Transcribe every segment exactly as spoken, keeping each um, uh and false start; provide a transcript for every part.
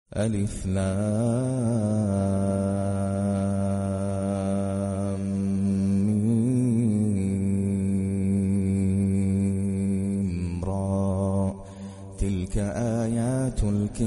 ألف لام ميم را تلك آيات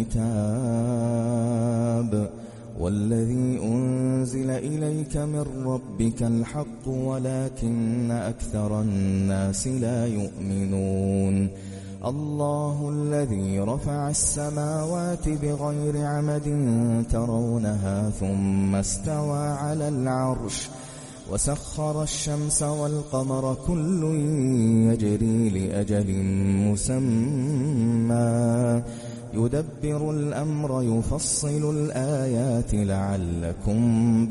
الكتاب والذي أنزل إليك من ربك الحق ولكن أكثر الناس لا يؤمنون. الله الذي رفع السماوات بغير عمد ترونها ثم استوى على العرش وسخر الشمس والقمر كل يجري لأجل مسمى يدبر الأمر يفصل الآيات لعلكم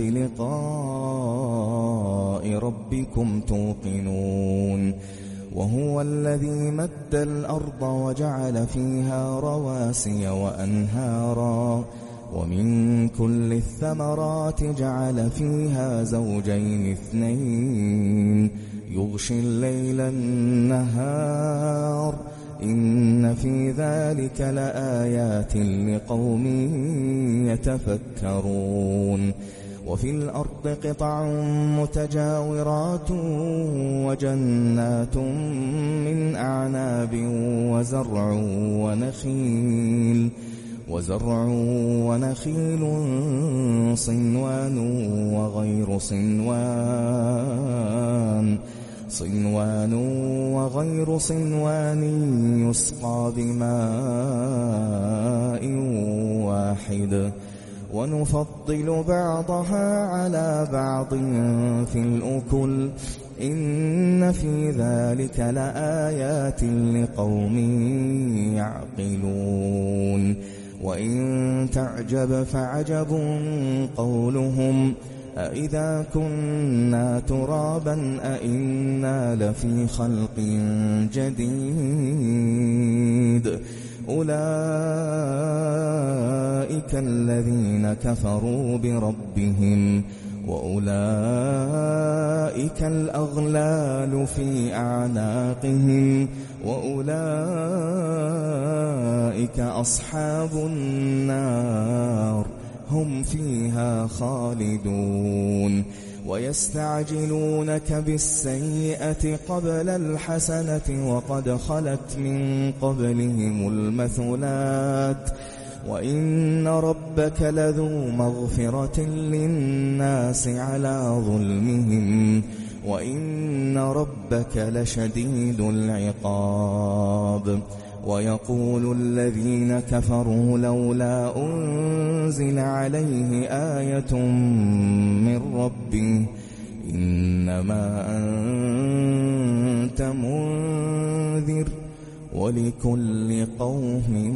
بلقاء ربكم توقنون. وهو الذي مد الأرض وجعل فيها رواسي وأنهارا ومن كل الثمرات جعل فيها زوجين اثنين يغشي الليل النهار إن في ذلك لآيات لقوم يتفكرون. وفي الأرض قطع متجاورات وجنات من أعناب وزرع ونخيل وزرع ونخيل صنوان وغير صنوان صنوان وغير صنوان يسقى بماء واحد ونفضل بعضها على بعض في الأكل إن في ذلك لآيات لقوم يعقلون. وإن تعجب فعجب قولهم أإذا كنا ترابا أإنا لفي خلق جديد أولئك الذين كفروا بربهم وأولئك الأغلال في أعناقهم وأولئك أصحاب النار هم فيها خالدون. ويستعجلونك بالسيئة قبل الحسنة وقد خلت من قبلهم المثلات وإن ربك لذو مغفرة للناس على ظلمهم وإن ربك لشديد العقاب. ويقول الذين كفروا لولا أنزل عليه آية من ربه إنما أنت منذر ولكل قوم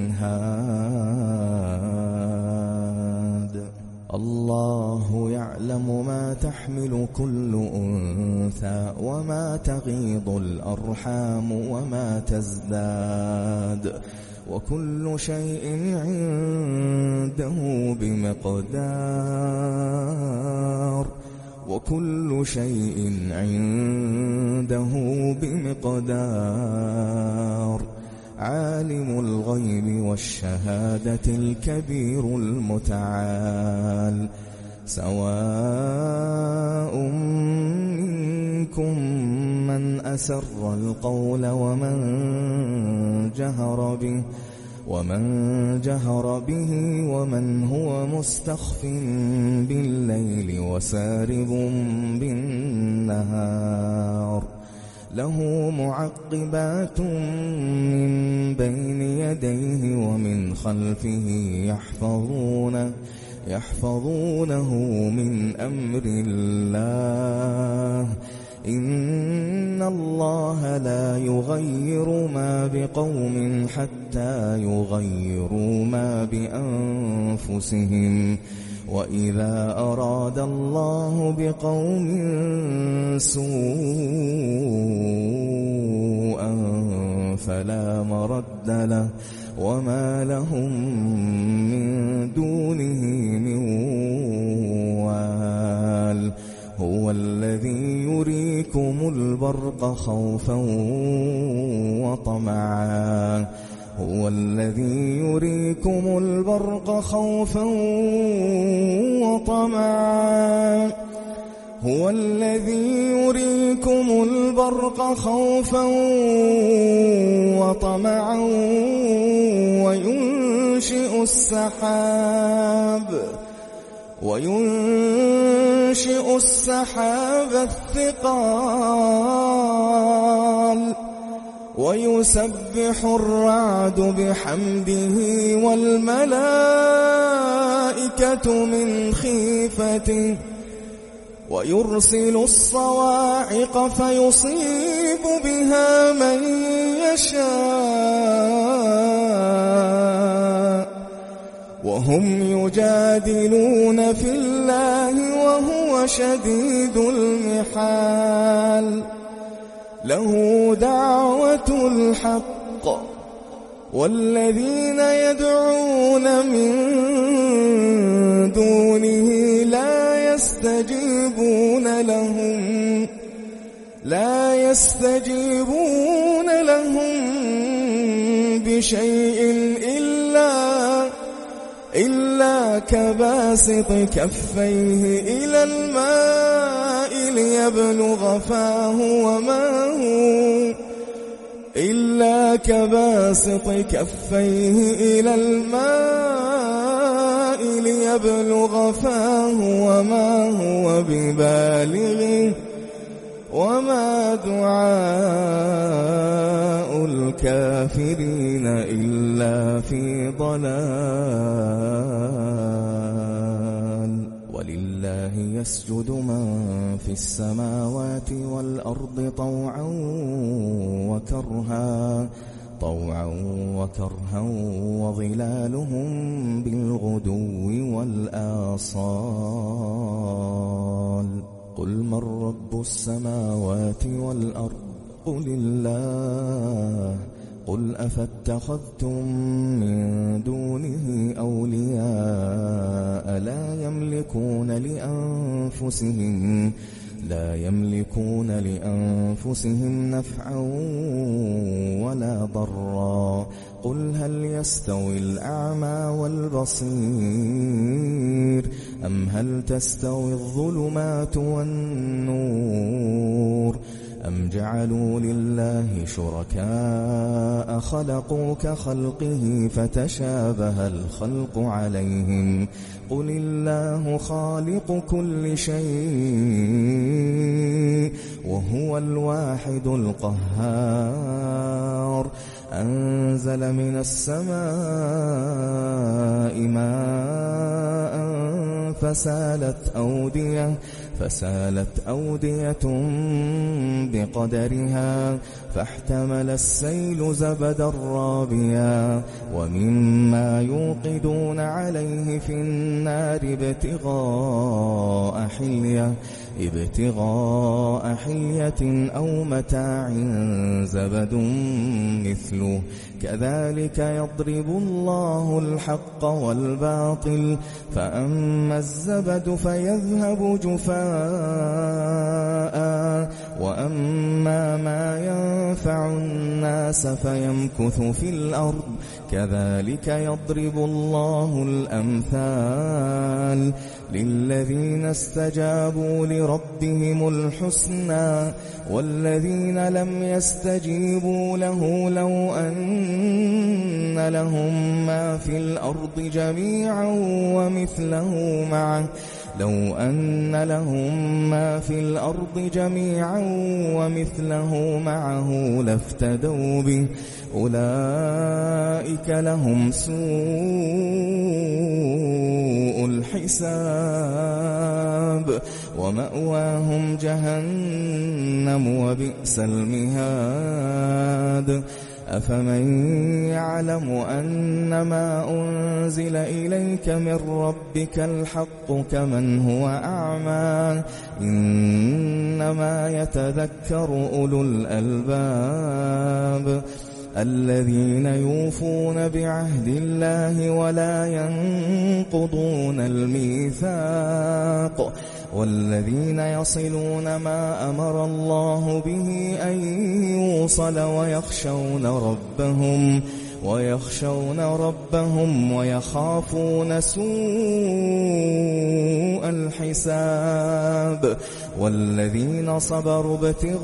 هاد. الله يعلم ما تحمل كل أنثى وما تغيض الأرحام وما تزداد وكل شيء عنده بمقدار وكل شيء عنده بمقدار. عالم الغيب والشهادة الكبير المتعال سواء منكم من أسر القول ومن جهر به ومن جهر به ومن هو مستخف بالليل وسارب بالنهار له معقبات من بين يديه ومن خلفه يحفظونه يحفظونه من أمر الله إن الله لا يغير ما بقوم حتى يغيروا ما بأنفسهم وإذا أراد الله بقوم سوءا فلا مرد له وما لهم من دونه من وال. هو الذي يريكم البرق خوفا وطمعا هو الذي يريكم البرق خوفا وطمعا هو الذي يريكم البرق خوفا وطمعا وينشئ السحاب وينشئ السحاب الثقال ويسبح الرعد بحمده والملائكة من خيفته ويرسل الصواعق فيصيب بها من يشاء وهم يجادلون في الله وهو شديد المحال له دعوة الحق والذين يدعون من دونه لا يستجيبون لهم لا يستجيبون لهم بشيء إلا إلا كباسط كفيه إلى الماء ليبلغ فاه وما هو إلا كباسط كفيه إلى الماء ليبلغ فاه وما هو ببالغه وما دعاء الكافرين إلا في ضلال ولله يسجد من في السماوات والأرض طوعا وكرها طوعا وكرها وظلالهم بالغدو والآصال قل من رب السماوات والأرض قل الله قل أفاتخذتم من دونه أولياء لا يملكون لأنفسهم لا يملكون لأنفسهم نفعا ولا ضرا قل هل يستوي الأعمى والبصير أم هل تستوي الظلمات والنور أم جعلوا لله شركاء خلقوا كخلقه فتشابه الخلق عليهم قل الله خالق كل شيء وهو الواحد القهار أنزل من السماء ماء فسالت أودية فسالت أودية بقدرها فاحتمل السيل زبدا رابيا ومما يوقدون عليه في النار ابتغاء حلية ابتغاء حلية أو متاع زبد مثله كذلك يضرب الله الحق والباطل فأما الزبد فيذهب جفاء وأما ما ينفع الناس فيمكث في الأرض كذلك يضرب الله الأمثال للذين استجابوا لربهم الحسنى والذين لم يستجيبوا له لو أن لهم ما في الأرض جميعا ومثله معه لو أن لهم ما في الأرض جميعا ومثله معه لافتدوا به أولئك لهم سوء الحساب ومأواهم جهنم وبئس المهاد أفمن يعلم أنما أنزل إليك من ربك الحق كمن هو أعمى إنما يتذكر أولو الألباب الذين يوفون بعهد الله ولا ينقضون الميثاق والذين يصلون ما أمر الله به أن يوصل ويخشون ربهم ويخشون ربهم ويخافون سوء الحساب والذين صبروا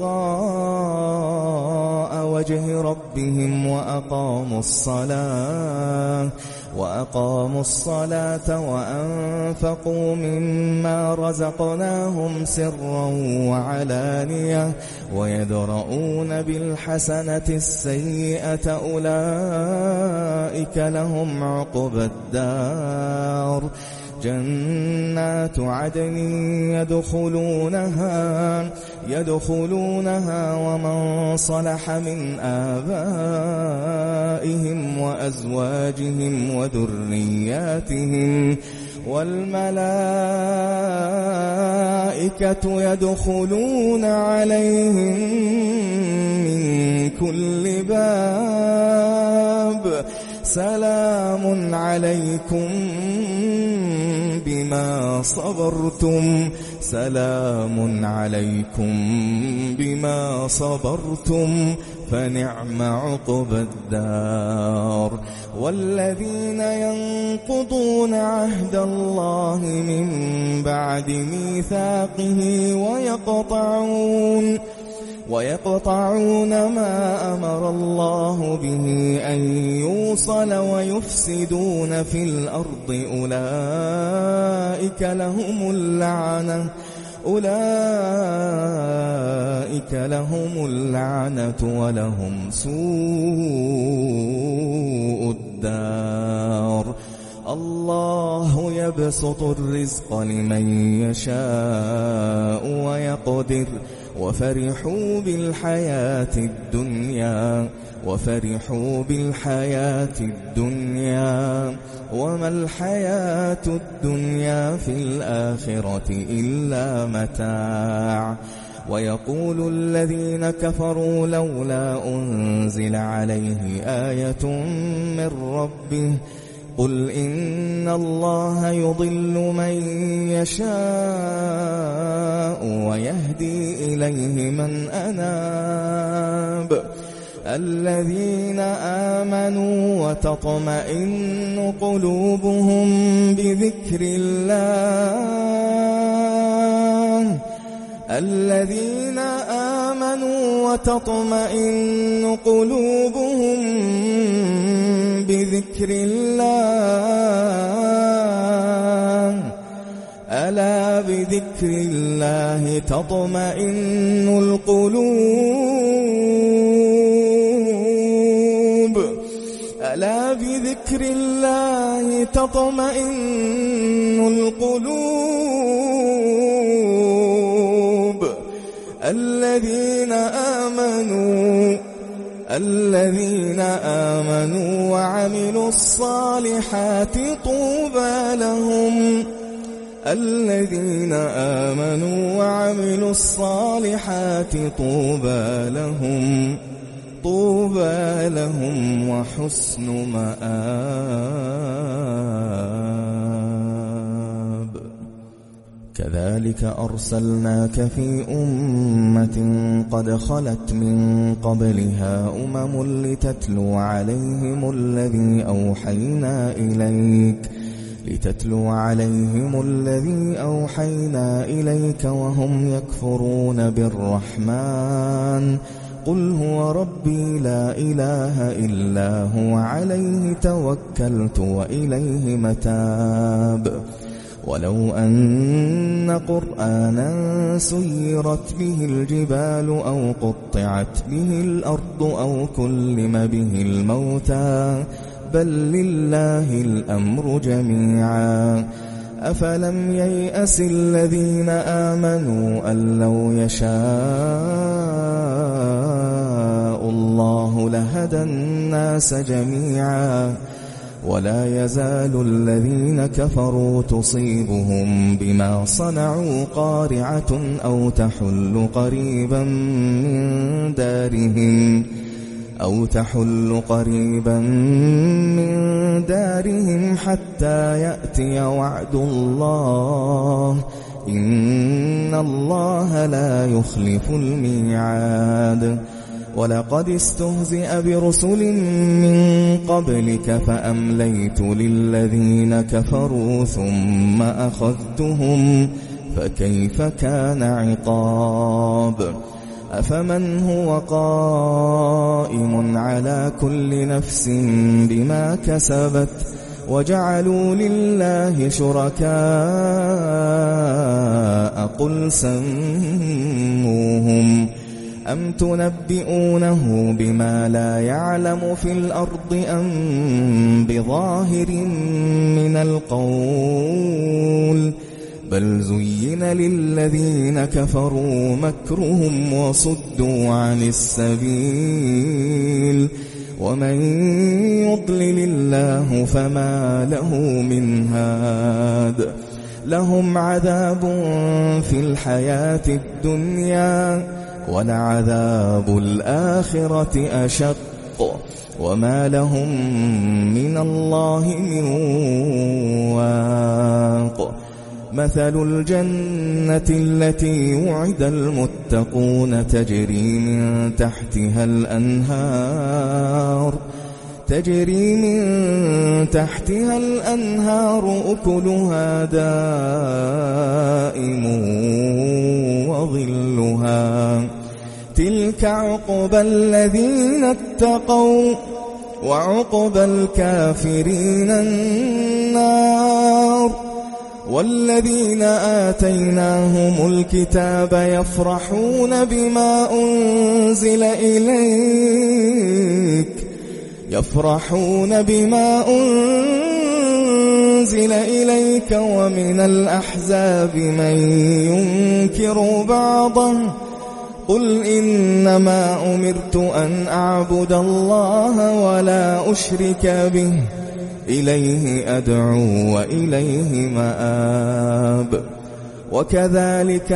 ابتغاء وجه ربهم وأقاموا الصلاة وأقاموا الصلاة وأنفقوا مما رزقناهم سرا وعلانية ويدرؤون بالحسنة السيئة أولئك لهم عقبى الدار جنات عدن يدخلونها يدخلونها ومن صلح من آبائهم وأزواجهم وذرياتهم والملائكة يدخلون عليهم من كل باب سلام عليكم بما صبرتم سلام عليكم بما صبرتم فنعم عقبى الدار والذين ينقضون عهد الله من بعد ميثاقه ويقطعون ويقطعون ما أمر الله به أن يوصل ويفسدون في الأرض أولئك لهم اللعنة أولئك لهم اللعنة ولهم سوء الدار الله يبسط الرزق لمن يشاء ويقدر وفرحوا بالحياة الدنيا وفرحوا بالحياة الدنيا وما الحياة الدنيا في الآخرة إلا متاع ويقول الذين كفروا لولا أنزل عليه آية من ربه قل إن الله يضل من يشاء ويهدي إليه من أناب الذين آمنوا وتطمئن قلوبهم بذكر الله الذين آمنوا وتطمئن قلوبهم بذكر الله ألا بذكر الله تطمئن القلوب ألا بذكر الله تطمئن القلوب الذين آمنوا الذين آمنوا وعملوا الصالحات طوبى لهم الذين آمنوا وعملوا الصالحات طوبى لهم طوبى لهم وحسن مآب كذلك أرسلناك في أمة قد خلت من قبلها أمم لتتلو عليهم الذي أوحينا إليك لتتلو عليهم الذي أوحينا إليك وهم يكفرون بالرحمن قل هو ربي لا إله إلا هو عليه توكلت وإليه متاب ولو أن قرآنا سيرت به الجبال أو قطعت به الأرض أو كلم به الموتى بل لله الأمر جميعا أفلم ييأس الذين آمنوا أن لو يشاء الله لهدى الناس جميعا ولا يزال الذين كفروا تصيبهم بما صنعوا قارعة أو تحل قريبا من دارهم أو تحل قريبا من دارهم حتى يأتي وعد الله إن الله لا يخلف الميعاد ولقد استهزئ برسل من قبلك فأمليت للذين كفروا ثم أخذتهم فكيف كان عقاب أفمن هو قائم على كل نفس بما كسبت وجعلوا لله شركاء قل سموهم أم تنبئونه بما لا يعلم في الأرض أم بظاهر من القول بل زين للذين كفروا مكرهم وصدوا عن السبيل ومن يضلل الله فما له من هاد لهم عذاب في الحياة الدنيا ولعذاب الآخرة أشق وما لهم من الله من واق مثل الجنة التي وعد المتقون تجري من تحتها الأنهار تجري من تحتها الأنهار أكلها دائم وظلها تلك عقبى الذين اتقوا وعقبى الكافرين النار والذين آتيناهم الكتاب يفرحون بما أنزل إليك يفرحون بما أنزل إليك ومن الأحزاب من ينكر بعضه قل إنما أمرت أن أعبد الله ولا أشرك به إليه أدعو وإليه مآب وكذلك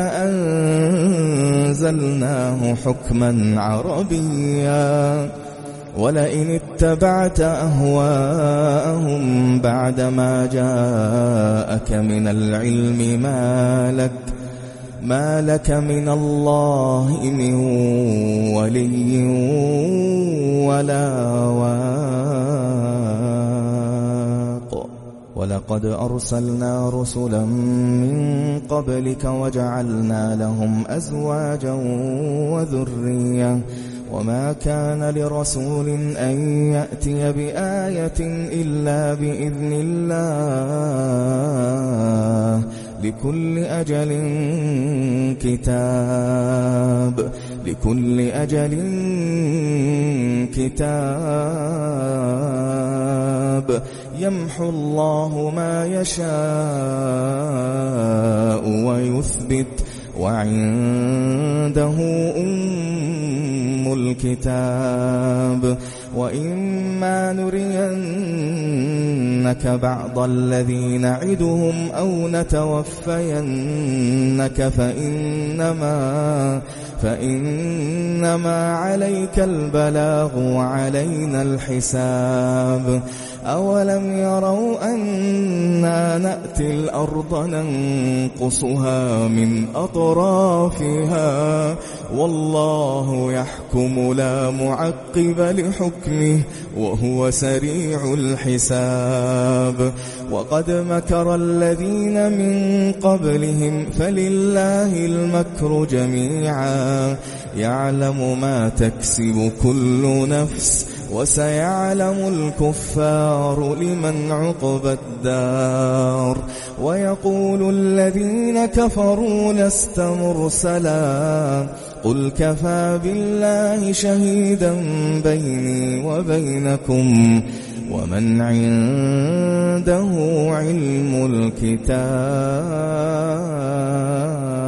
أنزلناه حكما عربيا ولئن اتبعت أهواءهم بعدما جاءك من العلم ما لك ما لك من الله من ولي ولا واق ولقد أرسلنا رسلا من قبلك وجعلنا لهم أزواجا وذرية وما كان لرسول أن يأتي بآية إلا بإذن الله لكل أجل كتاب لكل أجل كتاب يمحو الله ما يشاء ويثبت وعنده أم الكتاب وإما نرينك بعض الذي نعدهم أو نتوفينك فإنما فإنما عليك البلاغ وعلينا الحساب أولم يروا أنا نأتي الأرض ننقصها من أطرافها والله يحكم لا معقب لحكمه وهو سريع الحساب وقد مكر الذين من قبلهم فلله المكر جميعا يعلم ما تكسب كل نفس وسيعلم الكفار لمن عقبى الدار ويقول الذين كفروا لست مرسلا قل كفى بالله شهيدا بيني وبينكم ومن عنده علم الكتاب